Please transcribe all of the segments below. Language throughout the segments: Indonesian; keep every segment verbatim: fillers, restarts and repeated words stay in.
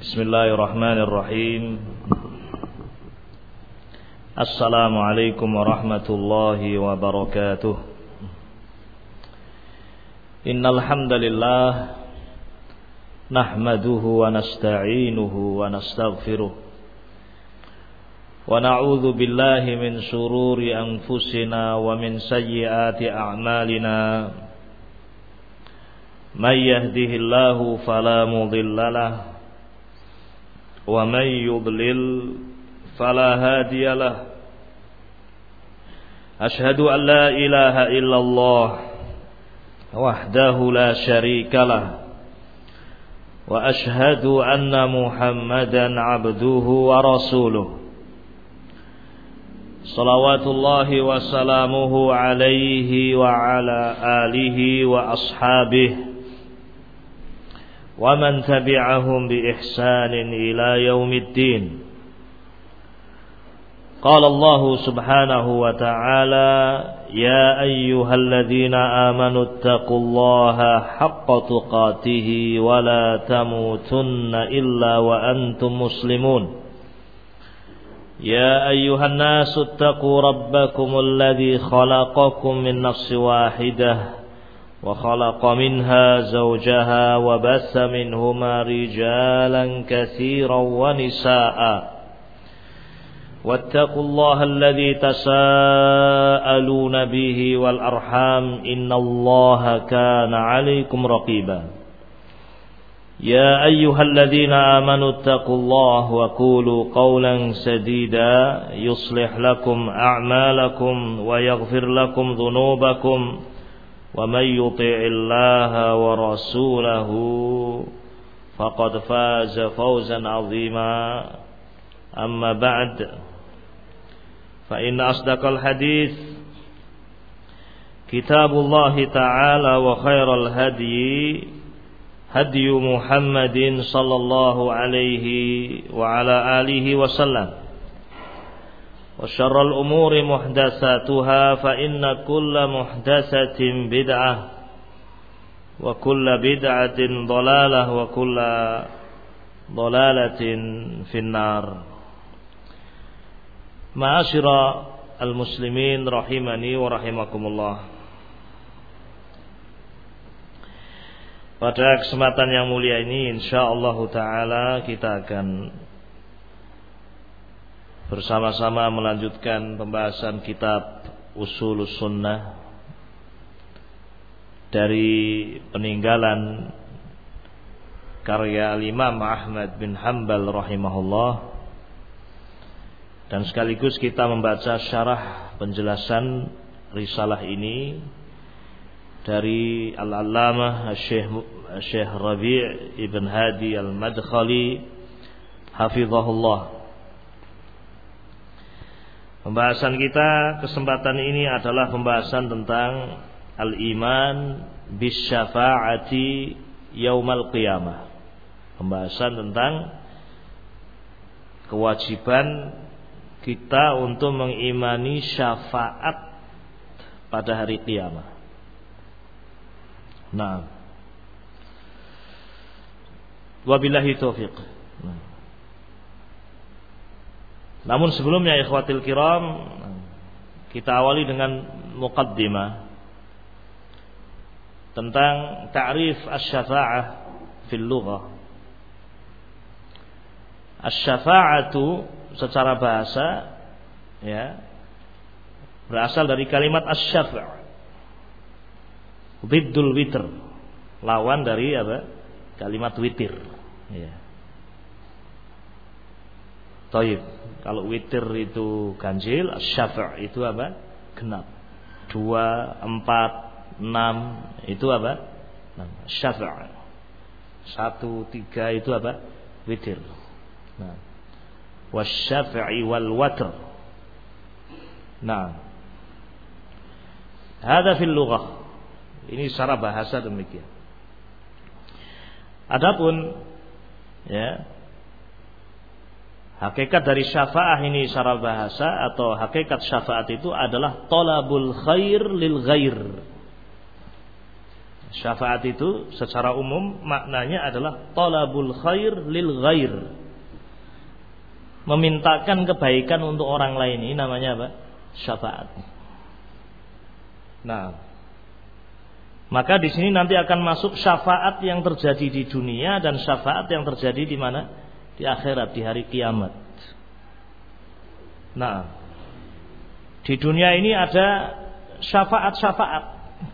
Bismillahirrahmanirrahim. Assalamualaikum warahmatullahi wabarakatuh. Innal hamdalillah nahmaduhu wa nasta'inuhu wa nastaghfiruh wa na'udzu billahi min shururi anfusina wa min sayyiati a'malina. May yahdihillahu fala mudilla lahu wa may yudlil fala hadiya lahu. Ashhadu an la ilaha illallah wahdahu la syarika lahu wa ashhadu anna Muhammadan abduhu wa rasuluh. Salawatullahi wa salamuhu alaihi wa ala alihi wa ashabihi wa man tabi'ahum bi ihsanin ila yaumiddin. Qala Allah subhanahu wa ta'ala, ya ayyuhalladzina amanu taqullaha haqqa tuqatih wa la tamutunna illa wa antum muslimun. Ya ayyuhan nasu taqu rabbakumul ladzi khalaqakum min nafsin wahidah wa khalaqa minha zawjaha wa bassa minhuma rijalan katsiran wa nisaa'a. Wattaqullaha alladzi tasaaluna bihi wal arham innallaha kana 'alaikum raqiba. Ya ayyuhalladzina amanu taqullaha wa qulu qawlan sadida yuslih lakum a'malakum wa yaghfir lakum dhunubakum wa may yuti'illaha wa rasulahu faqad faza fawzan 'azima. Amma ba'd, fa inna asdaqal hadits kitabullah ta'ala wa khairal hadyi hadyu Muhammadin sallallahu alaihi wa ala alihi wa sallam. Wa syarrul umuri muhdatsatuha fa inna kulla muhdatsatin bid'ah wa kulla bid'atin dhalalah wa kulla dhalalatin finnar. Ma'asyira al-muslimin rahimani wa rahimakumullah. Pada kesempatan yang mulia ini insyaallah taala kita akan bersama-sama melanjutkan pembahasan kitab Ushulus Sunnah dari peninggalan karya Al-Imam Ahmad bin Hanbal rahimahullah, dan sekaligus kita membaca syarah penjelasan risalah ini dari Al-Allamah Syekh Syekh Rabi' Ibn Hadi Al-Madkhali hafizahullah. Pembahasan kita kesempatan ini adalah pembahasan tentang al-iman bisyafa'ati yaumal qiyamah. Pembahasan tentang kewajiban kita untuk mengimani syafaat pada hari kiamat. Nah, wabillahi taufiq. Nah. Namun sebelumnya ikhwatil kiram, kita awali dengan muqaddimah tentang ta'rif asy-syafa'ah fil lughah. Asy-syafa'atu secara bahasa ya berasal dari kalimat asy-syafa', biddul witr, lawan dari apa? Kalimat witir ya. Taib. Kalau witir itu ganjil, asy-syafa' itu apa? Genap. Dua, empat, enam itu apa? Syafa'. Satu, tiga itu apa? Witir. Nah, wasyafi'i wal watr. Nah, hadza fil lughah. Ini secara bahasa demikian. Adapun ya, hakikat dari syafa'ah ini secara bahasa atau hakikat syafaat itu adalah talabul khair lil ghair. Syafaat itu secara umum maknanya adalah talabul khair lil ghair. Memintakan kebaikan untuk orang lain, ini namanya apa? Syafaat. Nah, maka di sini nanti akan masuk syafaat yang terjadi di dunia dan syafaat yang terjadi di mana? Di akhirat, di hari kiamat. Nah, di dunia ini ada syafaat-syafaat.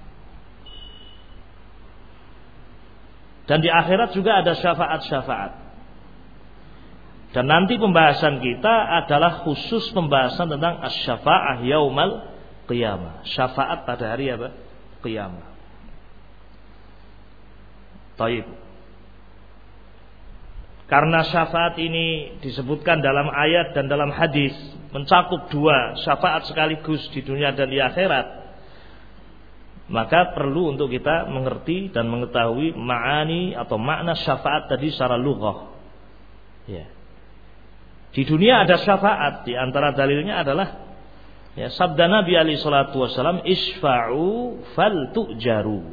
Dan di akhirat juga ada syafaat-syafaat. Dan nanti pembahasan kita adalah khusus pembahasan tentang asy-syafa'ah yaumal qiyamah. Syafaat pada hari apa? Qiyamah. Taib. Karena syafaat ini disebutkan dalam ayat dan dalam hadis, mencakup dua syafaat sekaligus di dunia dan di akhirat, maka perlu untuk kita mengerti dan mengetahui ma'ani atau makna syafaat tadi secara lughah. Ya. Di dunia ada syafaat, di antara dalilnya adalah ya, sabda Nabi alaihi salatu wasallam, isfa'u fal tu'jaru.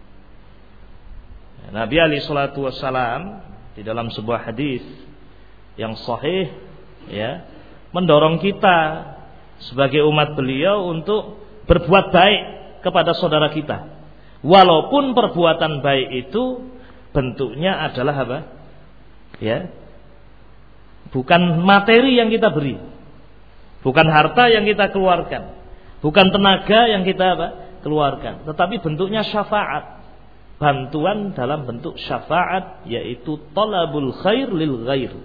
Ya, Nabi alaihi salatu wasallam di dalam sebuah hadis yang sahih ya, mendorong kita sebagai umat beliau untuk berbuat baik kepada saudara kita, walaupun perbuatan baik itu bentuknya adalah apa? Ya, bukan materi yang kita beri, bukan harta yang kita keluarkan, bukan tenaga yang kita apa? Keluarkan, tetapi bentuknya syafaat, bantuan dalam bentuk syafaat, yaitu talabul khair lil ghair,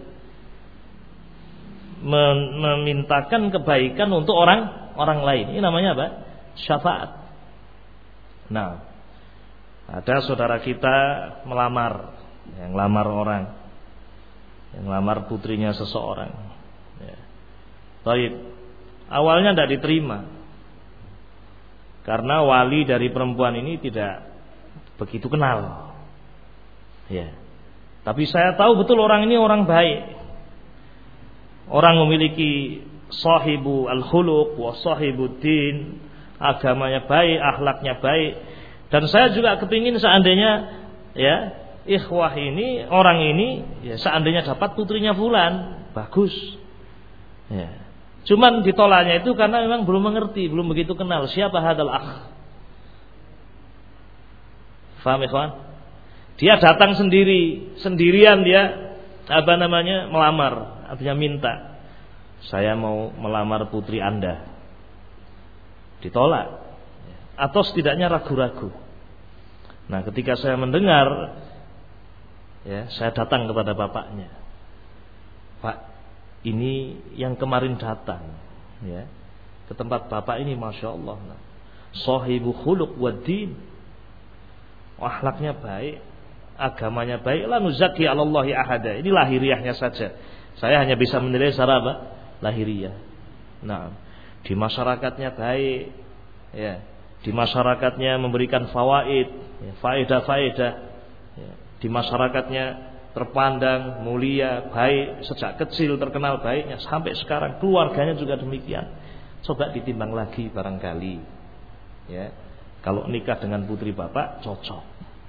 memintakan kebaikan untuk orang orang lain. Ini namanya apa? Syafaat. Nah, ada saudara kita melamar, yang lamar orang, yang lamar putrinya seseorang. Ya. Baik, awalnya tidak diterima karena wali dari perempuan ini tidak begitu kenal. Ya, tapi saya tahu betul orang ini orang baik, orang memiliki sahibu al-khuluq wa sahibuddin, agamanya baik, akhlaknya baik. Dan saya juga kepingin seandainya ya ikhwah ini, orang ini ya seandainya dapat putrinya fulan, bagus. Ya. Cuman ditolaknya itu karena memang belum mengerti, belum begitu kenal siapa hadal akh. Faham ikhwan? Dia datang sendiri, sendirian dia apa namanya melamar, artinya minta. Saya mau melamar putri Anda. Ditolak atau setidaknya ragu-ragu. Nah, ketika saya mendengar, ya, saya datang kepada bapaknya. Pak, ini yang kemarin datang, ya, ke tempat bapak ini, masya Allah, nah, sahibu khuluq wad din, akhlaknya baik, agamanya baik, la nuzaki 'alallahi ahada. Ini lahiriahnya saja. Saya hanya bisa menilai secara apa? Lahiriah. Nah, di masyarakatnya baik, ya, di masyarakatnya memberikan fawaid, ya, faedah-faedah, ya, di masyarakatnya terpandang mulia, baik, sejak kecil terkenal baiknya, sampai sekarang keluarganya juga demikian. Coba ditimbang lagi barangkali, ya, kalau nikah dengan putri bapak cocok.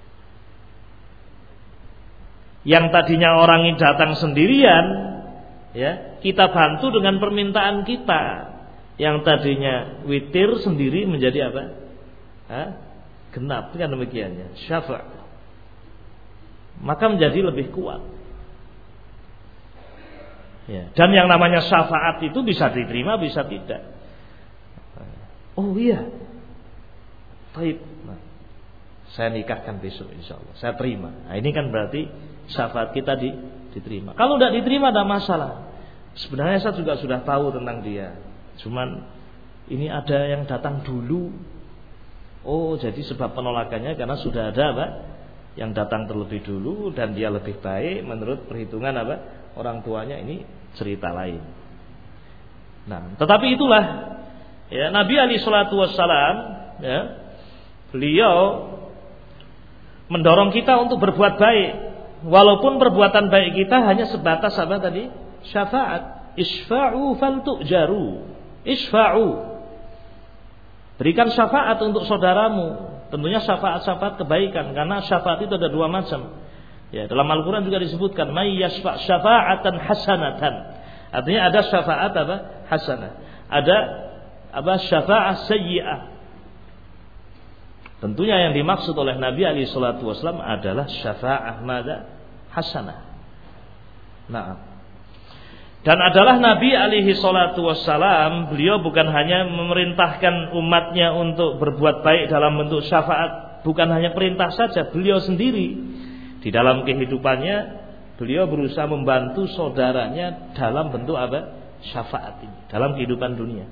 Yang tadinya orang ini datang sendirian, ya, kita bantu dengan permintaan kita. Yang tadinya witir sendiri menjadi apa? Hah? Genap, kan demikiannya. Syafa'. Maka menjadi lebih kuat. Ya. Dan yang namanya syafaat itu bisa diterima, bisa tidak. Oh iya. Baik. Nah, saya nikahkan besok insyaallah. Saya terima. Nah, ini kan berarti syafaat kita di, diterima. Kalau tidak diterima tidak masalah. Sebenarnya saya juga sudah tahu tentang dia. Cuman ini ada yang datang dulu. Oh, jadi sebab penolakannya karena sudah ada apa? Yang datang terlebih dulu dan dia lebih baik menurut perhitungan apa? Orang tuanya, ini cerita lain. Nah, tetapi itulah ya, Nabi alaihi salatu wassalam, ya, beliau mendorong kita untuk berbuat baik, walaupun perbuatan baik kita hanya sebatas apa tadi? Syafaat. Isfa'u fal tu'jaru. Isfa'u, berikan syafaat untuk saudaramu, Tentunya syafaat-syafaat kebaikan, karena syafaat itu ada dua macam. Ya, dalam Al-Qur'an juga disebutkan may yashfa' syafa'atan hasanatan. Artinya ada syafaat apa? Hasanah. Ada apa? Syafa'ah sayyi'ah. Tentunya yang dimaksud oleh Nabi alaihi salatu wasallam adalah syafa'ah mada? Hasanah. Nah, dan adalah Nabi alaihi salatu wassalam, beliau bukan hanya memerintahkan umatnya untuk berbuat baik dalam bentuk syafaat, bukan hanya perintah saja, beliau sendiri di dalam kehidupannya beliau berusaha membantu saudaranya dalam bentuk apa? Syafaat ini dalam kehidupan dunia.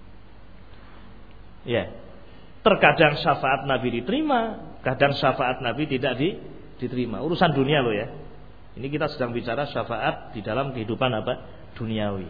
Ya, terkadang syafaat Nabi diterima, kadang syafaat Nabi tidak di, diterima. Urusan dunia loh ya. Ini kita sedang bicara syafaat di dalam kehidupan apa? Duniawi.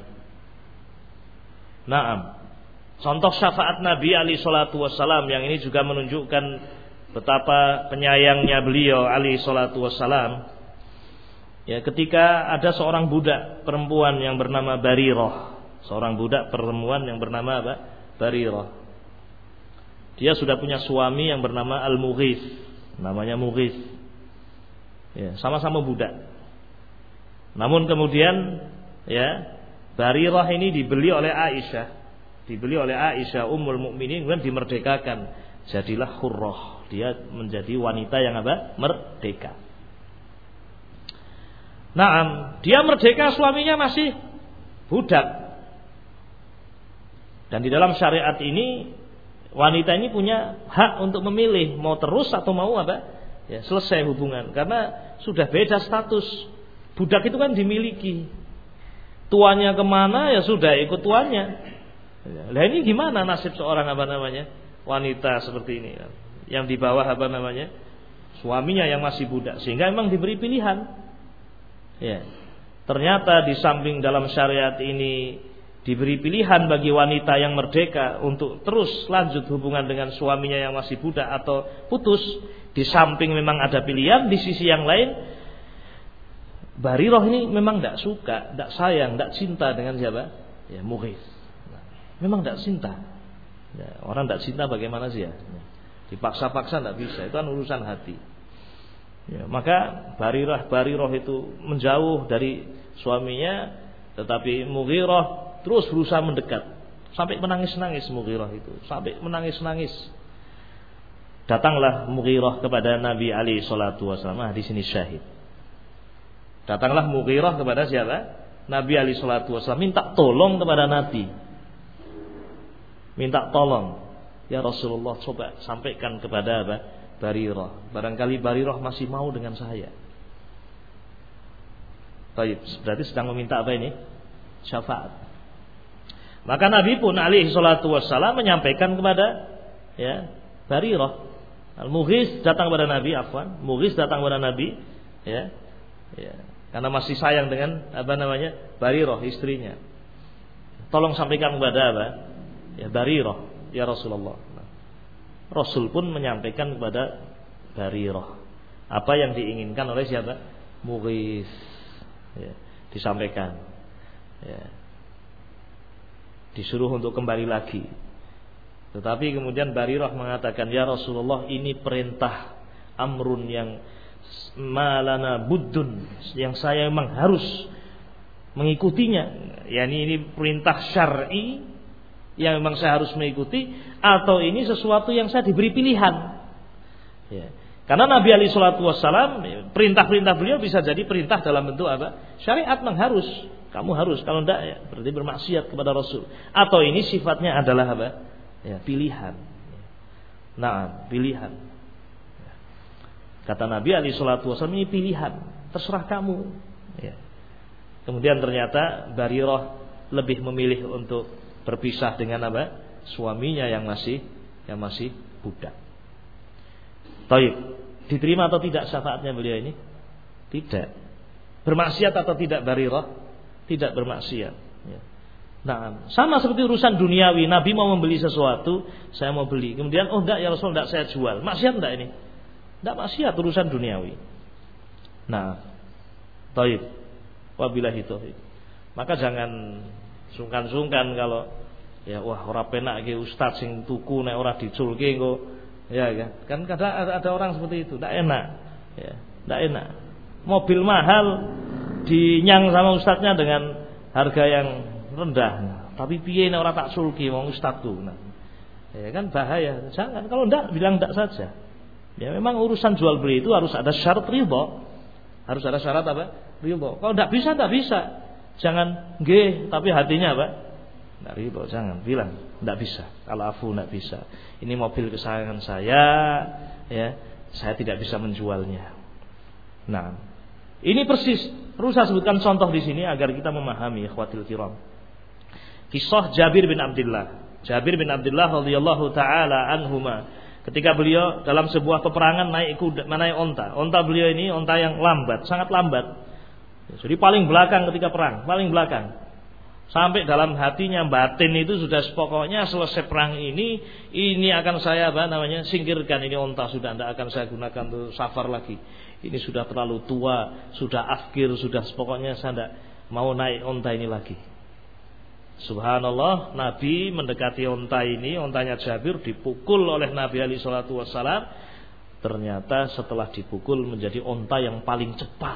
Naam. Contoh syafaat Nabi alaihi salatu wassalam yang ini juga menunjukkan betapa penyayangnya beliau alaihi salatu wassalam. Ya, ketika ada seorang budak perempuan yang bernama Barirah, seorang budak perempuan yang bernama apa? Barirah. Dia sudah punya suami yang bernama Al-Mughith, namanya Mughith. Ya, sama-sama budak. Namun kemudian ya, Barirah ini dibeli oleh Aisyah, dibeli oleh Aisyah Ummul Mukminin, kemudian dimerdekakan, jadilah hurrah, dia menjadi wanita yang apa? Merdeka. Naam, dia merdeka, suaminya masih budak. Dan di dalam syariat ini wanita ini punya hak untuk memilih mau terus atau mau apa? Ya, selesai hubungan, karena sudah beda status. Budak itu kan dimiliki. Tuannya kemana ya sudah ikut tuannya. Lah ini gimana nasib seorang apa namanya wanita seperti ini yang di bawah apa namanya suaminya yang masih budak, sehingga memang diberi pilihan. Ya, ternyata di samping dalam syariat ini diberi pilihan bagi wanita yang merdeka untuk terus lanjut hubungan dengan suaminya yang masih budak atau putus. Di samping memang ada pilihan, di sisi yang lain Barirah ini memang tidak suka, tidak sayang, tidak cinta dengan siapa? Ya, Mughith. Nah, memang tidak cinta. Ya, orang tidak cinta bagaimana sih ya? Dipaksa-paksa tidak bisa, itu kan urusan hati. Ya, maka Barirah Barirah itu menjauh dari suaminya, tetapi Mughirah terus berusaha mendekat, sampai menangis-nangis Mughirah itu, sampai menangis-nangis. Datanglah Mughirah kepada Nabi alaihi salatu wasallam. Nah, di sini syahid. Datanglah Mughirah kepada siapa? Nabi alaihi salatu wasallam, minta tolong kepada Nabi. Minta tolong, ya Rasulullah, coba sampaikan kepada apa? Barirah. Barangkali Barirah masih mau dengan saya. Baik, berarti sedang meminta apa ini? Syafaat. Maka Nabi pun alaihi salatu wasallam menyampaikan kepada ya Barirah. Al-Mughith datang kepada Nabi, afwan, Mughith datang kepada Nabi, ya. Ya, karena masih sayang dengan apa namanya Barirah, istrinya. Tolong sampaikan kepada apa? Ya Barirah, ya Rasulullah. Nah, Rasul pun menyampaikan kepada Barirah apa yang diinginkan oleh siapa? Mughith. Ya, disampaikan. Ya. Disuruh untuk kembali lagi. Tetapi kemudian Barirah mengatakan, ya Rasulullah, ini perintah amrun yang malana buddun, yang saya memang harus mengikutinya. Yani ini perintah syar'i yang memang saya harus mengikuti, atau ini sesuatu yang saya diberi pilihan. Ya. Karena Nabi alaihi salatu wassalam, perintah-perintah beliau bisa jadi perintah dalam bentuk apa? Syariat memang harus, kamu harus, kalau tidak ya berarti bermaksiat kepada Rasul. Atau ini sifatnya adalah apa? Ya, pilihan. Nah, pilihan. Kata Nabi alaihi salatu wasallam, ini pilihan, terserah kamu. Ya. Kemudian ternyata Barirah lebih memilih untuk berpisah dengan apa? Suaminya yang masih yang masih budak. Taib, diterima atau tidak syafaatnya beliau ini? Tidak. Bermaksiat atau tidak Barirah? Tidak bermaksiat. Ya. Nah, sama seperti urusan duniawi. Nabi mau membeli sesuatu, saya mau beli. Kemudian, oh enggak ya Rasul, enggak saya jual. Maksiat enggak ini? Enggak maksiat, urusan duniawi. Nah, taib. Wabillahi taufiq. Maka jangan sungkan-sungkan kalau ya wah ora penak iki ustaz sing tuku nek ora diculke engko Ya kan? Kan kadang ada, ada orang seperti itu, tidak enak. Ya, tidak enak. Mobil mahal dinyang sama ustadznya dengan harga yang rendah. Nah, tapi piye nek ora tak sulki wong ustadzku. Nah, ya kan bahaya. Jangan, kalau enggak bilang enggak saja. Ya memang urusan jual beli itu harus ada syarat ridha. Harus ada syarat apa? Ridha. Kalau enggak bisa enggak bisa. Jangan nggih tapi hatinya apa? Enggak ridha, jangan bilang enggak bisa. Kalau afu enggak bisa. Ini mobil kesayangan saya, ya, saya tidak bisa menjualnya. Nah, ini persis perlu saya sebutkan contoh di sini agar kita memahami, ikhwatil kiram. Kisah Jabir bin Abdullah. Jabir bin Abdullah radhiyallahu taala anhuma, ketika beliau dalam sebuah peperangan naik kuda, naik onta. Onta beliau ini onta yang lambat, sangat lambat. Jadi paling belakang ketika perang, paling belakang. Sampai dalam hatinya batin itu sudah pokoknya selesai perang ini, ini akan saya apa namanya singkirkan, ini onta sudah tidak akan saya gunakan untuk safar lagi. Ini sudah terlalu tua, sudah afkir, sudah pokoknya saya tidak mau naik onta ini lagi. Subhanallah, Nabi mendekati onta ini, ontanya Jabir dipukul oleh Nabi alaihi salatu wassalam. Ternyata setelah dipukul menjadi onta yang paling cepat.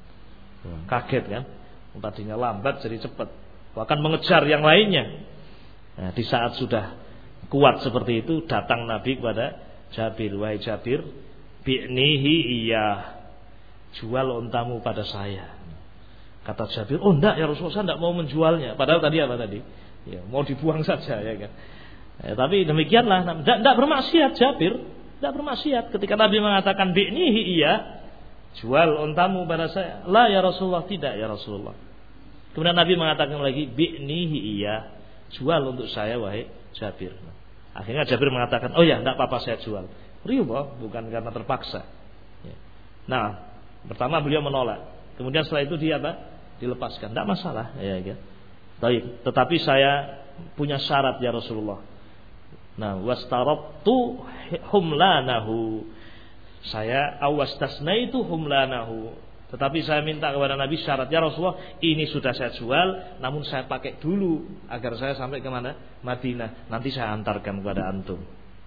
Kaget kan? Tadinya lambat jadi cepat. Bahkan mengejar yang lainnya. Nah, di saat sudah kuat seperti itu, datang Nabi kepada Jabir, wahai Jabir, bi'nihi iya, jual ontamu pada saya. Kata Jabir, oh enggak ya Rasulullah, saya enggak mau menjualnya. Padahal tadi apa tadi? Ya, mau dibuang saja ya kan. Ya, tapi demikianlah, enggak, enggak bermaksiat Jabir, enggak bermaksiat. Ketika Nabi mengatakan bi'nihi iya, jual ontamu pada saya. La ya Rasulullah, tidak ya Rasulullah. Kemudian Nabi mengatakan lagi bi'nihi iya, jual untuk saya wahai Jabir. Akhirnya Jabir mengatakan, oh ya enggak apa-apa saya jual. Ridha, bukan karena terpaksa. Ya. Nah, pertama beliau menolak. Kemudian setelah itu dia apa? Dilepaskan. Tidak masalah. Ya, ya. Baik. Tetapi saya punya syarat ya Rasulullah. Nah, wastarabtu humlanahu. Saya awastasnaitu humlanahu. Tetapi saya minta kepada Nabi syarat, ya Rasulullah, ini sudah saya jual, namun saya pakai dulu agar saya sampai ke mana? Madinah. Nanti saya antarkan kepada antum.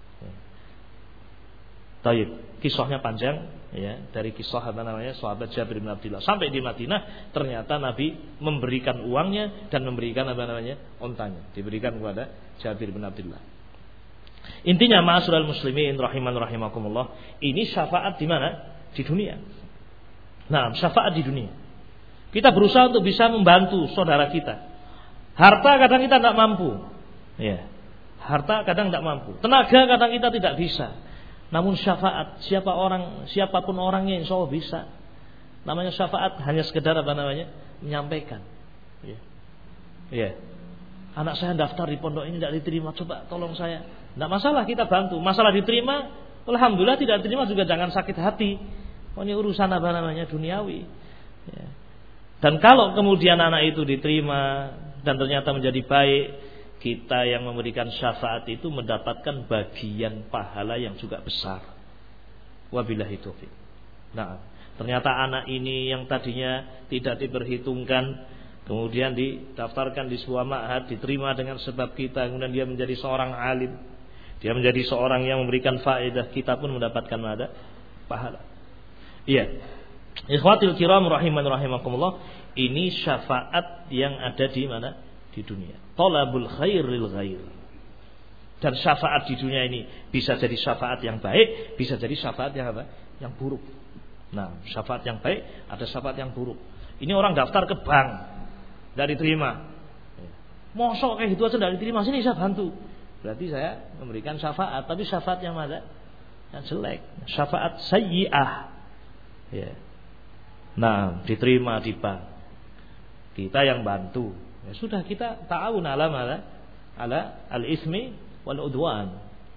Taib. Kisahnya panjang, ya, dari kisah apa namanya sahabat Jabir bin Abdullah sampai di Madinah, ternyata Nabi memberikan uangnya dan memberikan apa namanya ontanya, diberikan kepada Jabir bin Abdullah. Intinya ma'asyiral muslimin rahiman rahimakumullah, ini syafaat di mana? Di dunia. Nah, syafaat di dunia. Kita berusaha untuk bisa membantu saudara kita. Harta kadang kita tidak mampu. Ya. Harta kadang tidak mampu. Tenaga kadang kita tidak bisa. Namun syafaat, siapa orang, siapapun orangnya insya Allah bisa. Namanya syafaat hanya sekedar apa namanya? Menyampaikan. Ya. Ya. Anak saya daftar di pondok ini tidak diterima, coba tolong saya. Tidak masalah, kita bantu. Masalah diterima, alhamdulillah. Tidak diterima juga jangan sakit hati. Oh, ini urusan apa namanya duniawi. Ya. Dan kalau kemudian anak itu diterima dan ternyata menjadi baik, kita yang memberikan syafaat itu mendapatkan bagian pahala yang juga besar. Wabillahi taufiq. Nah, ternyata anak ini yang tadinya tidak diperhitungkan, kemudian didaftarkan di sebuah ma'had, diterima dengan sebab kita, kemudian dia menjadi seorang alim, dia menjadi seorang yang memberikan faedah, kita pun mendapatkan ada pahala. Iya. Ikhwatil kiram rahiman rahimakumullah, ini syafaat yang ada di mana? Di dunia. Talabul khair lil ghair. Dan syafaat di dunia ini bisa jadi syafaat yang baik, bisa jadi syafaat yang apa? Yang buruk. Nah, syafaat yang baik, ada syafaat yang buruk. Ini orang daftar ke bank, tidak diterima. Mosok kayak gitu aja tidak diterima, sini saya bantu. Berarti saya memberikan syafaat, tapi syafaat yang mana? Yang jelek. Syafaat sayyi'ah. Ya. Nah, diterima di bank. Kita yang bantu. Ya sudah, kita ta'awun ala ala ala al-ismi wal udwan.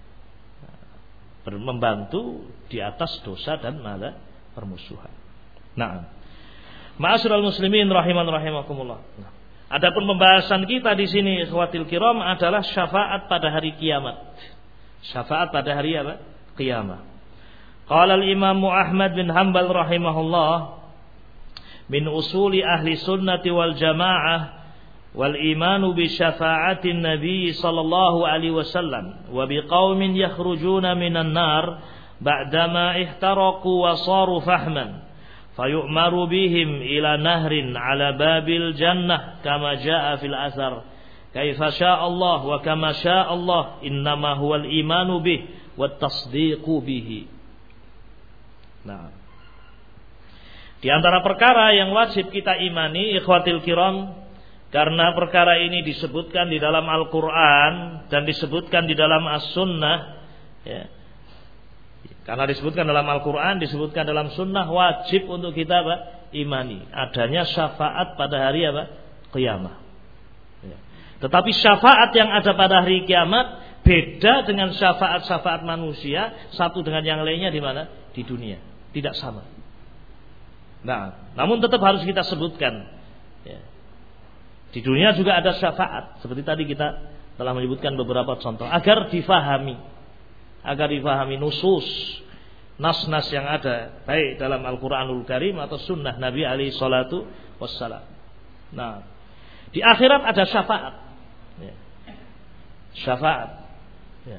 Membantu di atas dosa dan malah permusuhan. Nah, ma'asyiral muslimin rahiman rahimakumullah. Nah, adapun pembahasan kita di sini ikhwatil kiram adalah syafaat pada hari kiamat. Syafaat pada hari apa? Kiamat. Qala al-Imam Ahmad bin Hanbal rahimahullah, min usuli ahli sunnati wal jamaah wal imanu bi syafa'atin nabi sallallahu alaihi wasallam wa bi qaumin yakhrujuna minan nar ba'dama ihtaraqu wa saru fahman fayu'maru bihim ila nahrin ala babil jannah kama jaa fil athar kaifa syaa Allah wa kama syaa Allah innama huwal imanu bih wat tasdiqu bihi. Nah, di antara perkara yang wajib kita imani ikhwatil kiram, karena perkara ini disebutkan di dalam Al-Qur'an dan disebutkan di dalam As-Sunnah ya. Karena disebutkan dalam Al-Quran, disebutkan dalam Sunnah, wajib untuk kita apa? Imani adanya syafaat pada hari apa? Kiamat ya. Tetapi syafaat yang ada pada hari kiamat beda dengan syafaat-syafaat manusia, satu dengan yang lainnya di mana? Di dunia, tidak sama. Nah, namun tetap harus kita sebutkan ya. Di dunia juga ada syafaat, seperti tadi kita telah menyebutkan beberapa contoh agar difahami agar difahami nusus nas-nas yang ada baik dalam Al-Quranul Karim atau Sunnah Nabi alaihi salatu wassalam. Nah, di akhirat ada syafaat ya. Syafaat ya.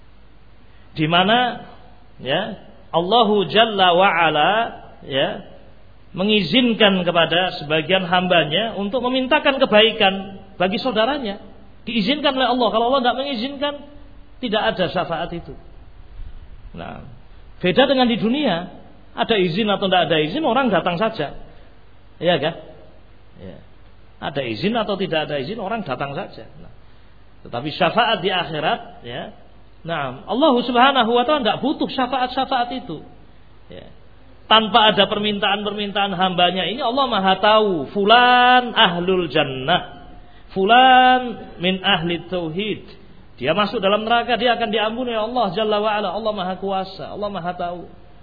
Di mana ya Allahu Jalla wa Ala ya mengizinkan kepada sebagian hambanya untuk memintakan kebaikan bagi saudaranya. Diizinkan oleh Allah. Kalau Allah tidak mengizinkan, tidak ada syafaat itu. Nah, beda dengan di dunia, ada izin atau tidak ada izin, orang datang saja, iya kan? Ya. Ada izin atau tidak ada izin, orang datang saja. Nah, tetapi syafaat di akhirat, ya, nah, Allah Subhanahu Wa Taala tidak butuh syafaat-syafaat itu. Ya. Tanpa ada permintaan-permintaan hambanya ini, Allah Maha tahu. Fulan ahlul jannah, fulan min ahli tauhid. Dia masuk dalam neraka, dia akan diampuni oleh Allah Jalla wa'ala. Allah Maha Kuasa, Allah Maha Tahu.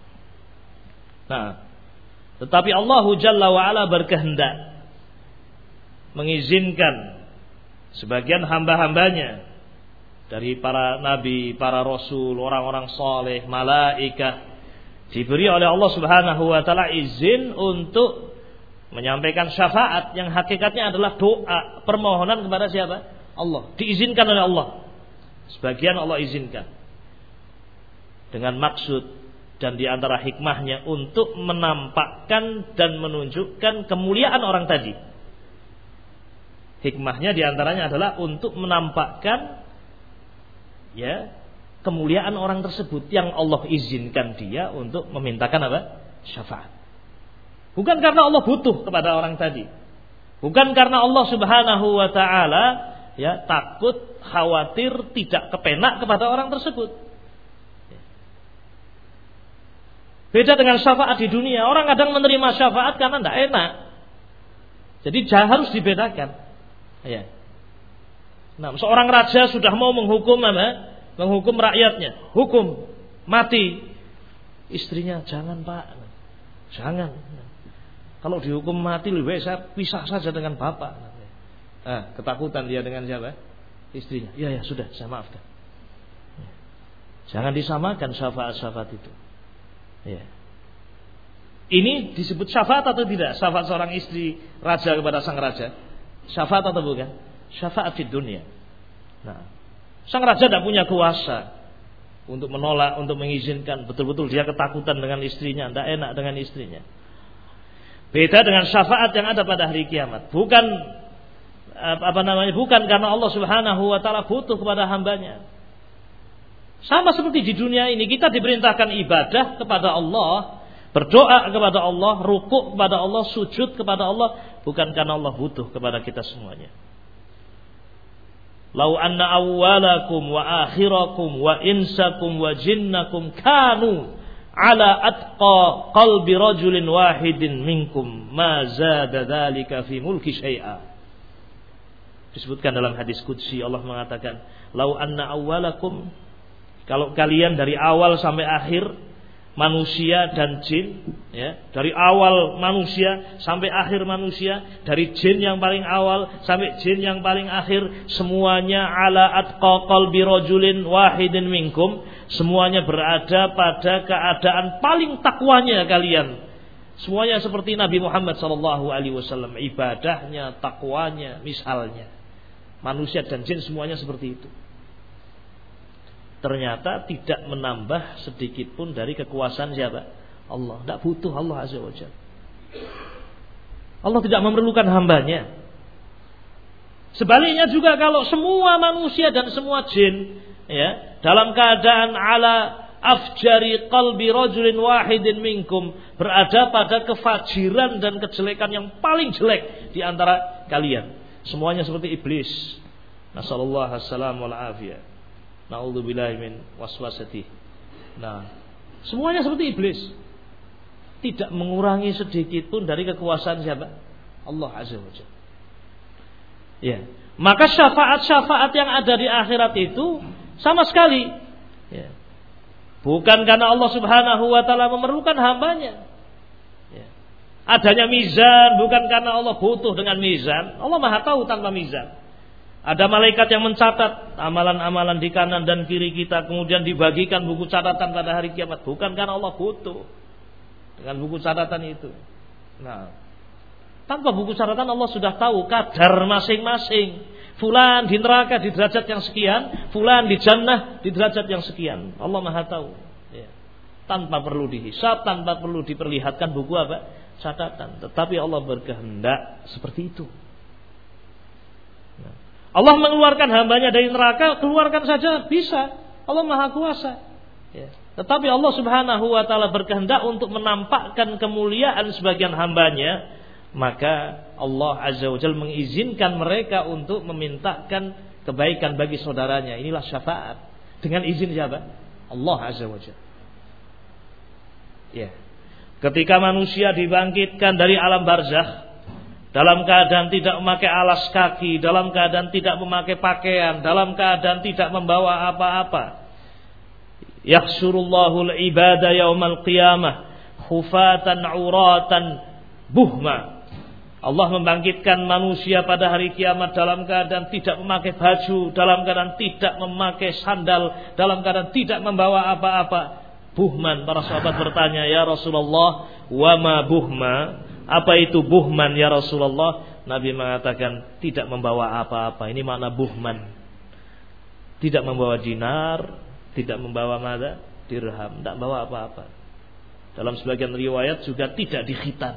Nah, tetapi Allah Jalla wa'ala berkehendak mengizinkan sebagian hamba-hambanya dari para nabi, para rasul, orang-orang soleh, malaikat, diberi oleh Allah Subhanahu wa Ta'ala izin untuk menyampaikan syafaat yang hakikatnya adalah doa, permohonan kepada siapa? Allah. Diizinkan oleh Allah. Sebagian Allah izinkan dengan maksud dan di antara hikmahnya untuk menampakkan dan menunjukkan kemuliaan orang tadi. Hikmahnya di antaranya adalah untuk menampakkan ya kemuliaan orang tersebut yang Allah izinkan dia untuk memintakan apa? Syafaat. Bukan karena Allah butuh kepada orang tadi. Bukan karena Allah Subhanahu wa Ta'ala ya takut, khawatir, tidak kepenak kepada orang tersebut. Beda dengan syafaat di dunia. Orang kadang menerima syafaat karena tidak enak. Jadi harus dibedakan. Ya. Nah, seorang raja sudah mau menghukum apa? Menghukum rakyatnya, hukum mati. Istrinya, jangan Pak, jangan. Kalau dihukum mati lebih baik saya pisah saja dengan bapak. Ah, ketakutan dia dengan siapa? Istrinya. Ya ya sudah, saya maafkan. Ya. Jangan disamakan syafaat-syafaat itu. Ya. Ini disebut syafaat atau tidak? Syafaat seorang istri raja kepada sang raja. Syafaat atau bukan? Syafaat di dunia. Nah, sang raja tidak punya kuasa untuk menolak, untuk mengizinkan. Betul-betul dia ketakutan dengan istrinya, tidak enak dengan istrinya. Beda dengan syafaat yang ada pada hari kiamat. Bukan apa namanya? Bukan karena Allah Subhanahu wa Ta'ala butuh kepada hambanya. Sama seperti di dunia ini, kita diperintahkan ibadah kepada Allah, berdoa kepada Allah, rukuk kepada Allah, sujud kepada Allah, bukan karena Allah butuh kepada kita semuanya. Lau anna awwalakum wa akhirakum wa insakum wa jinnakum kanu ala atqa qalbi rajulin wahidin minkum ma zada dzalika fi mulki syai'a. Disebutkan dalam hadis qudsi, Allah mengatakan, lau anna awwalakum, kalau kalian dari awal sampai akhir, manusia dan jin, ya, dari awal manusia sampai akhir manusia, dari jin yang paling awal sampai jin yang paling akhir, semuanya ala atqa qalbi rajulin wahidin minkum, semuanya berada pada keadaan paling takwanya kalian, Semuanya seperti Nabi Muhammad sallallahu alaihi wasallam, ibadahnya, takwanya, misalnya. Manusia dan jin semuanya seperti itu. Ternyata tidak menambah sedikit pun dari kekuasaan siapa? Allah. Tidak butuh Allah azza wajalla. Allah tidak memerlukan hambanya. Sebaliknya juga kalau semua manusia dan semua jin, ya, dalam keadaan ala afjari qalbi rajulin wahidin minkum, berada pada kefajiran dan kejelekan yang paling jelek di antara kalian. Semuanya seperti iblis. Nasallallahu alaihi wasallam wal afiyah. Na'udzubillahi min waswasati. Nah, semuanya seperti iblis. Tidak mengurangi sedikit pun dari kekuasaan siapa? Allah azza wajalla. Ya, maka syafaat-syafaat yang ada di akhirat itu sama sekali, ya, bukan karena Allah subhanahu wa ta'ala memerlukan hambanya, ya. Adanya mizan bukan karena Allah butuh dengan mizan. Allah maha tahu tanpa mizan. Ada malaikat yang mencatat amalan-amalan di kanan dan kiri kita, kemudian dibagikan buku catatan pada hari kiamat. Bukan karena Allah butuh dengan buku catatan itu. Nah, tanpa buku catatan Allah sudah tahu kadar masing-masing. Fulan di neraka di derajat yang sekian, fulan di jannah di derajat yang sekian. Allah maha tahu, ya. Tanpa perlu dihisab, tanpa perlu diperlihatkan buku apa? Catatan. Tetapi Allah berkehendak seperti itu. Nah, Allah mengeluarkan hambanya dari neraka, keluarkan saja bisa. Allah maha kuasa, ya. Tetapi Allah subhanahu wa ta'ala berkehendak untuk menampakkan kemuliaan sebagian hambanya, maka Allah azza wa jalla mengizinkan mereka untuk memintakan kebaikan bagi saudaranya. Inilah syafaat dengan izin siapa? Allah azza wa jalla. Ya. Ketika manusia dibangkitkan dari alam barzakh dalam keadaan tidak memakai alas kaki, dalam keadaan tidak memakai pakaian, dalam keadaan tidak membawa apa-apa. Yahsyurullahul ibada yaumal qiyamah khufatan uratan buhma. Allah membangkitkan manusia pada hari kiamat dalam keadaan tidak memakai baju, dalam keadaan tidak memakai sandal, dalam keadaan tidak membawa apa-apa. Buhman, para sahabat bertanya, ya Rasulullah, wa ma buhma? Apa itu buhman ya Rasulullah? Nabi mengatakan tidak membawa apa-apa. Ini makna buhman. Tidak membawa dinar, tidak membawa mada? Dirham, tidak bawa apa-apa. Dalam sebagian riwayat juga tidak dikhitan.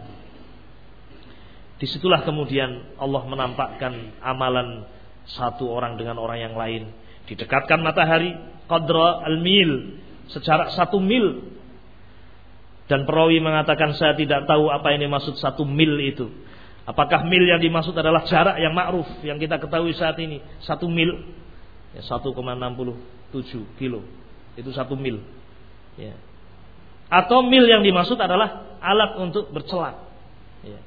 Disitulah kemudian Allah menampakkan amalan satu orang dengan orang yang lain. Didekatkan matahari qadra al-mil, secara satu mil. Dan perawi mengatakan saya tidak tahu apa ini maksud satu mil itu. Apakah mil yang dimaksud adalah jarak yang ma'ruf yang kita ketahui saat ini, satu mil, ya, satu koma enam tujuh kilo, itu satu mil, ya. Atau mil yang dimaksud adalah alat untuk bercelak, ya.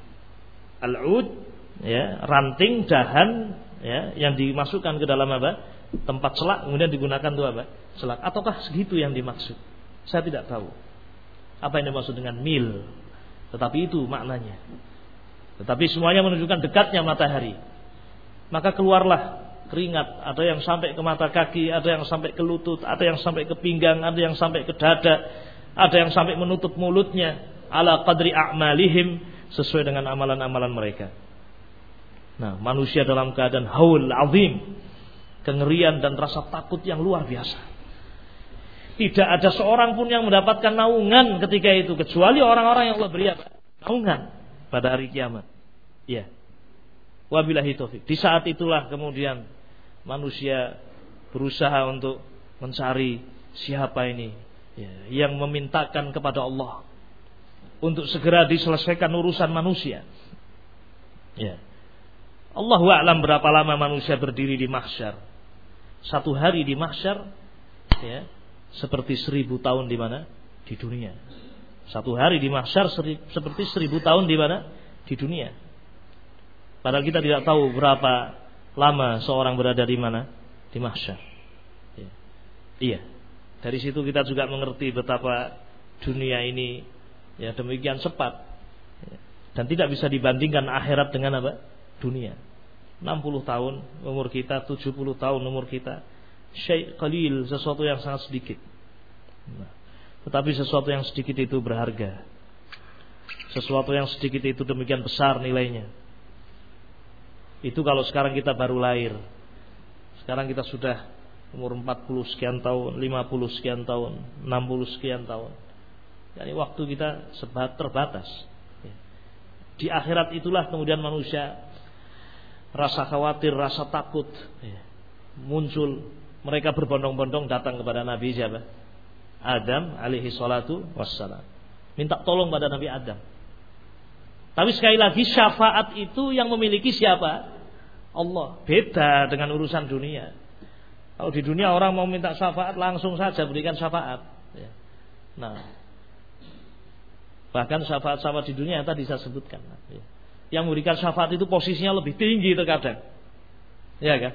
Al-ud, ya, ranting dahan, ya, yang dimasukkan ke dalam apa? Tempat celak, kemudian digunakan untuk apa? Celak. Ataukah segitu yang dimaksud? Saya tidak tahu apa yang dimaksud dengan mil, tetapi itu maknanya. Tetapi semuanya menunjukkan dekatnya matahari. Maka keluarlah keringat, ada yang sampai ke mata kaki, ada yang sampai ke lutut, ada yang sampai ke pinggang, ada yang sampai ke dada, ada yang sampai menutup mulutnya, ala qadri a'malihim, sesuai dengan amalan-amalan mereka. Nah, manusia dalam keadaan haul azim, kengerian dan rasa takut yang luar biasa. Tidak ada seorang pun yang mendapatkan naungan ketika itu, kecuali orang-orang yang Allah beri naungan pada hari kiamat. Ya. Wabillahi taufik. Di saat itulah kemudian manusia berusaha untuk mencari siapa ini, ya, yang memintakan kepada Allah untuk segera diselesaikan urusan manusia. Ya. Allahu a'lam berapa lama manusia berdiri di mahsyar. Satu hari di mahsyar, ya, seperti seribu tahun di mana? Di dunia. Satu hari di mahsyar seri, seperti seribu tahun di mana? Di dunia. Padahal kita tidak tahu berapa lama seorang berada di mana? Di mahsyar. Ya. Iya. Dari situ kita juga mengerti betapa dunia ini, ya, demikian cepat, ya, dan tidak bisa dibandingkan akhirat dengan apa? Dunia. enam puluh tahun umur kita, tujuh puluh tahun umur kita, syai' qalil, sesuatu yang sangat sedikit. Nah, tetapi sesuatu yang sedikit itu berharga. Sesuatu yang sedikit itu demikian besar nilainya. Itu kalau sekarang kita baru lahir. Sekarang kita sudah umur empat puluh sekian tahun, lima puluh sekian tahun, enam puluh sekian tahun. Jadi waktu kita sebat terbatas. Di akhirat itulah kemudian manusia rasa khawatir, rasa takut muncul. Mereka berbondong-bondong datang kepada Nabi siapa? Adam alaihi salatu wassalam. Minta tolong pada Nabi Adam. Tapi sekali lagi syafaat itu yang memiliki siapa? Allah. Beda dengan urusan dunia. Kalau di dunia orang mau minta syafaat langsung saja berikan syafaat. Nah, bahkan syafaat-syafaat di dunia yang tadi saya sebutkan. Yang memberikan syafaat itu posisinya lebih tinggi terkadang. Ya kan?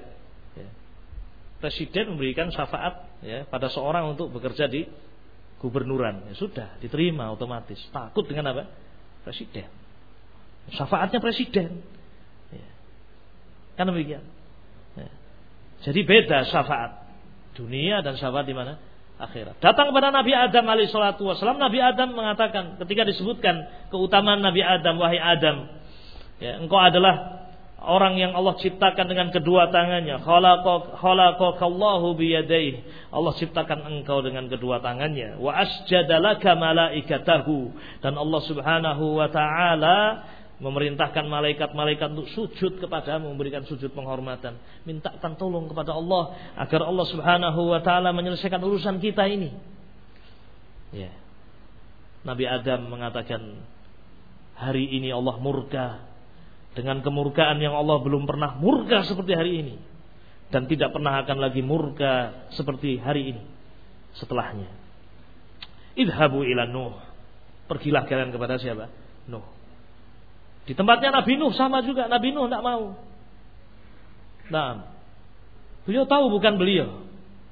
Presiden memberikan syafaat ya, pada seorang untuk bekerja di gubernuran, ya, sudah diterima otomatis. Takut dengan apa? Presiden. Syafaatnya presiden. Ya. Kan demikian. Ya. Jadi beda syafaat dunia dan syafaat di mana? Akhirat. Datang kepada Nabi Adam alaihi salatu wasallam. Nabi Adam mengatakan ketika disebutkan keutamaan Nabi Adam, wahai Adam, ya, engkau adalah orang yang Allah ciptakan dengan kedua tangannya. Khalaqakallahu biyadayhi. Allah ciptakan engkau dengan kedua tangannya. Wa asjadalaka malaikatahu. Dan Allah Subhanahu wa taala memerintahkan malaikat-malaikat untuk sujud kepadamu, memberikan sujud penghormatan. Mintakan tolong kepada Allah agar Allah Subhanahu wa taala menyelesaikan urusan kita ini. Ya. Nabi Adam mengatakan, hari ini Allah murka dengan kemurkaan yang Allah belum pernah murka seperti hari ini, dan tidak pernah akan lagi murka seperti hari ini setelahnya. Idhabu ila Nuh. Pergilah kalian kepada siapa? Nuh. Di tempatnya Nabi Nuh sama juga. Nabi Nuh tidak mau. Nah, beliau tahu bukan beliau,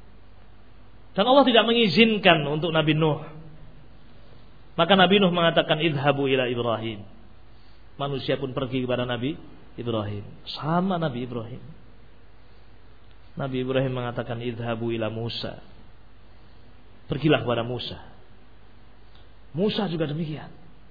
dan Allah tidak mengizinkan untuk Nabi Nuh. Maka Nabi Nuh mengatakan idhabu ila Ibrahim. Manusia pun pergi kepada Nabi Ibrahim. Sama Nabi Ibrahim. Nabi Ibrahim mengatakan idhabu ila Musa. Pergilah kepada Musa. Musa juga demikian.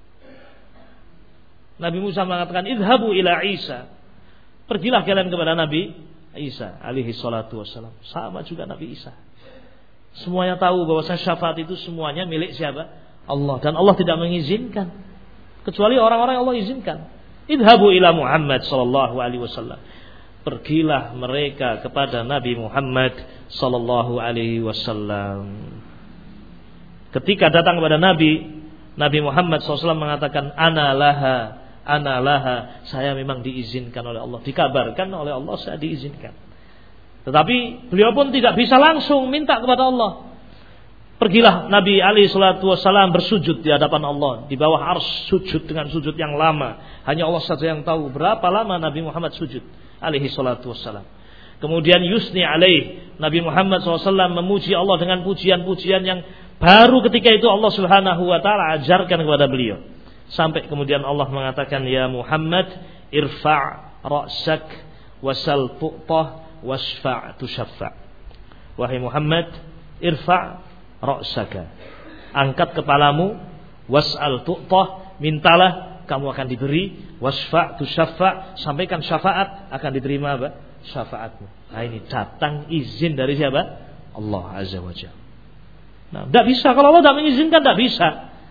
Nabi Musa mengatakan idhabu ila Isa. Pergilah kalian kepada Nabi Isa alaihi salatu wassalam. Sama juga Nabi Isa. Semuanya tahu bahwa syafaat itu semuanya milik siapa? Allah. Dan Allah tidak mengizinkan kecuali orang-orang yang Allah izinkan. Idhabu ila Muhammad sallallahu alaihi wasallam. Pergilah mereka kepada Nabi Muhammad sallallahu alaihi wasallam. Ketika datang kepada Nabi, Nabi Muhammad sallallahu alaihi wasallam mengatakan ana laha, ana laha, saya memang diizinkan oleh Allah, dikabarkan oleh Allah saya diizinkan. Tetapi beliau pun tidak bisa langsung minta kepada Allah. Pergilah Nabi alaihi salatu wasallam bersujud di hadapan Allah, di bawah arsy, sujud dengan sujud yang lama. Hanya Allah saja yang tahu berapa lama Nabi Muhammad sujud alaihi salatu wasallam. Kemudian yusni alaih, Nabi Muhammad shallallahu alaihi wasallam memuji Allah dengan pujian-pujian yang baru ketika itu Allah Subhanahu wa taala ajarkan kepada beliau. Sampai kemudian Allah mengatakan, ya Muhammad irfa' ra'sak wasal tu'tah wasfa' tusyaffa'. Wahai Muhammad, irfa' ra'saka, angkat kepalamu, was'al tu'tah, mintalah kamu akan diberi, wasfa' tusyaffa', sampaikan syafaat akan diterima apa? Syafaatmu. Nah ini datang izin dari siapa? Allah Azza wa Jalla. Nah, tidak bisa kalau Allah tidak mengizinkan, tidak bisa.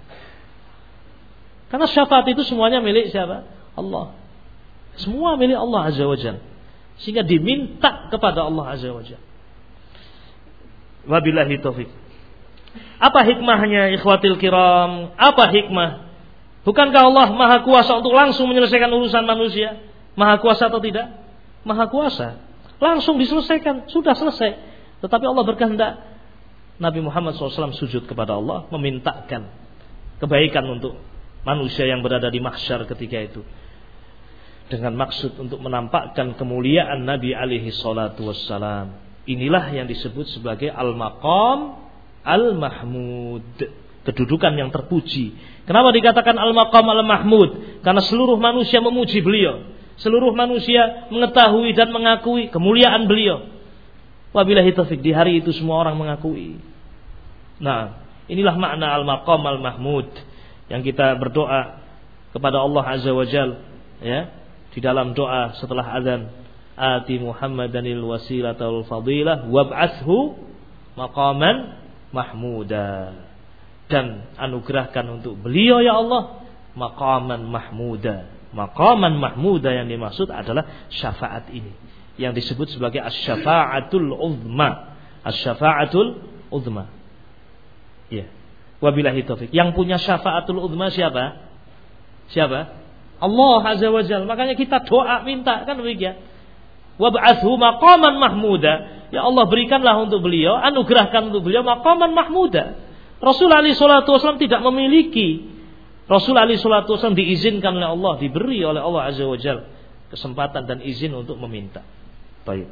Karena syafaat itu semuanya milik siapa? Allah. Semua milik Allah Azza wa Jalla. Sehingga diminta kepada Allah Azza wa Jalla. Wabillahi taufik. Apa hikmahnya ikhwatil kiram? Apa hikmah? Bukankah Allah maha kuasa untuk langsung menyelesaikan urusan manusia? Maha kuasa atau tidak? Maha kuasa. Langsung diselesaikan, sudah selesai. Tetapi Allah berkehendak Nabi Muhammad shallallahu alaihi wasallam sujud kepada Allah, memintakan kebaikan untuk manusia yang berada di mahsyar ketika itu, dengan maksud untuk menampakkan kemuliaan Nabi alaihi salatu wassalam. Inilah yang disebut sebagai al-maqam al-mahmud, kedudukan yang terpuji. Kenapa dikatakan al-maqam al-mahmud? Karena seluruh manusia memuji beliau, seluruh manusia mengetahui dan mengakui kemuliaan beliau. Wabillahi taufik, di hari itu semua orang mengakui. Nah, inilah makna al-maqam al-mahmud yang kita berdoa kepada Allah Azza wa Jalla, ya, di dalam doa setelah azan, ati Muhammadanil wasilata wal fadilah wab'atshu maqaman mahmuda, dan anugerahkan untuk beliau ya Allah maqaman mahmuda. Maqaman mahmuda yang dimaksud adalah syafaat ini yang disebut sebagai asy-syafa'atul uzma. Asy-syafa'atul uzma. Ya. Wabillahi taufik. Yang punya syafa'atul uzma siapa? Siapa? Allah Azza wa Jalla. Makanya kita doa minta kan demikian. Wab'atshu maqaman mahmuda. Ya Allah, berikanlah untuk beliau, anugerahkan untuk beliau maqaman mahmuda. Rasul alaihi salatu wasallam tidak memiliki. Rasul alaihi salatu wasallam diizinkan oleh Allah, diberi oleh Allah Azza wa Jalla kesempatan dan izin untuk meminta. Baik.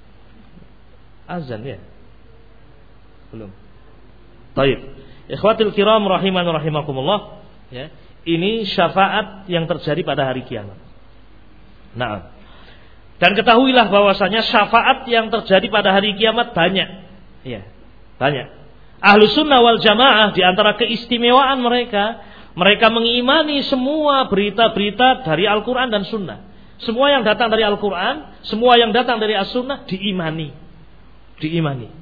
Azan ya? Belum. Baik. Ikhwatul kiram rahiman rahimakumullah, ya. Ini syafaat yang terjadi pada hari kiamat. Nah, dan ketahuilah bahwasanya syafaat yang terjadi pada hari kiamat banyak. Ya, banyak. Ahlus sunnah wal jamaah di antara keistimewaan mereka, mereka mengimani semua berita-berita dari Al-Quran dan Sunnah. Semua yang datang dari Al-Quran, semua yang datang dari As-Sunnah diimani. Diimani.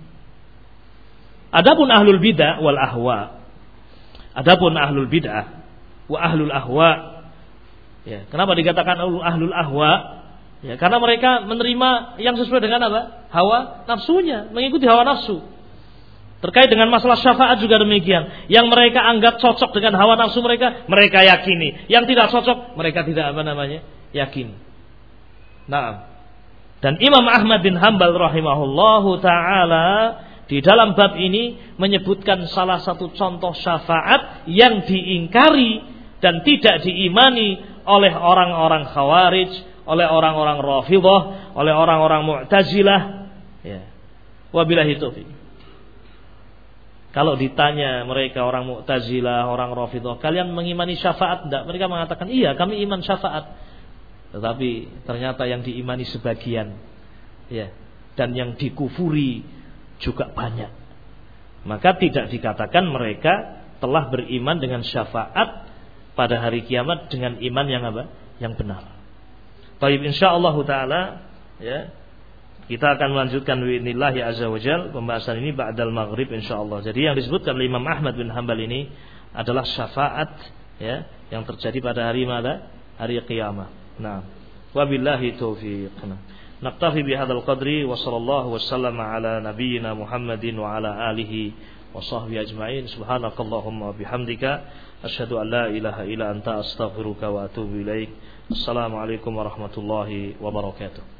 Adapun ahlul bid'ah wal ahwa. Adapun ahlul bid'ah wa ahlul ahwa. Ya, kenapa dikatakan ahlul ahwa? Ya, karena mereka menerima yang sesuai dengan apa? Hawa nafsunya, mengikuti hawa nafsu. Terkait dengan masalah syafaat juga demikian. Yang mereka anggap cocok dengan hawa nafsu mereka, mereka yakini. Yang tidak cocok, mereka tidak apa namanya? Yakin. Nah, dan Imam Ahmad bin Hanbal rahimahullahu ta'ala di dalam bab ini menyebutkan salah satu contoh syafaat yang diingkari dan tidak diimani oleh orang-orang Khawarij, oleh orang-orang Rafidhah, oleh orang-orang Mu'tazilah. Ya. Wabillahi taufiq. Kalau ditanya mereka orang Mu'tazilah, orang Rafidhah, kalian mengimani syafaat enggak? Mereka mengatakan, iya kami iman syafaat. Tetapi ternyata yang diimani sebagian, ya, dan yang dikufuri juga banyak. Maka tidak dikatakan mereka telah beriman dengan syafaat pada hari kiamat dengan iman yang apa? Yang benar. Baik, insyaallah taala, ya, kita akan melanjutkan biidznillah azza wajal pembahasan ini ba'dal maghrib insyaallah. Jadi yang disebutkan oleh Imam Ahmad bin Hanbal ini adalah syafaat, ya, yang terjadi pada hari mana? Hari kiamat. Nah, wabillahi taufiq. Naktafi bihadzal qadri wa sallallahu wasallama ala nabiyyina Muhammadin wa ala alihi wa sahbihi ajma'in. Subhanakallahumma wa bihamdika asyhadu an la ilaha illa anta astaghfiruka wa atubu ilaik. Assalamualaikum warahmatullahi wabarakatuh.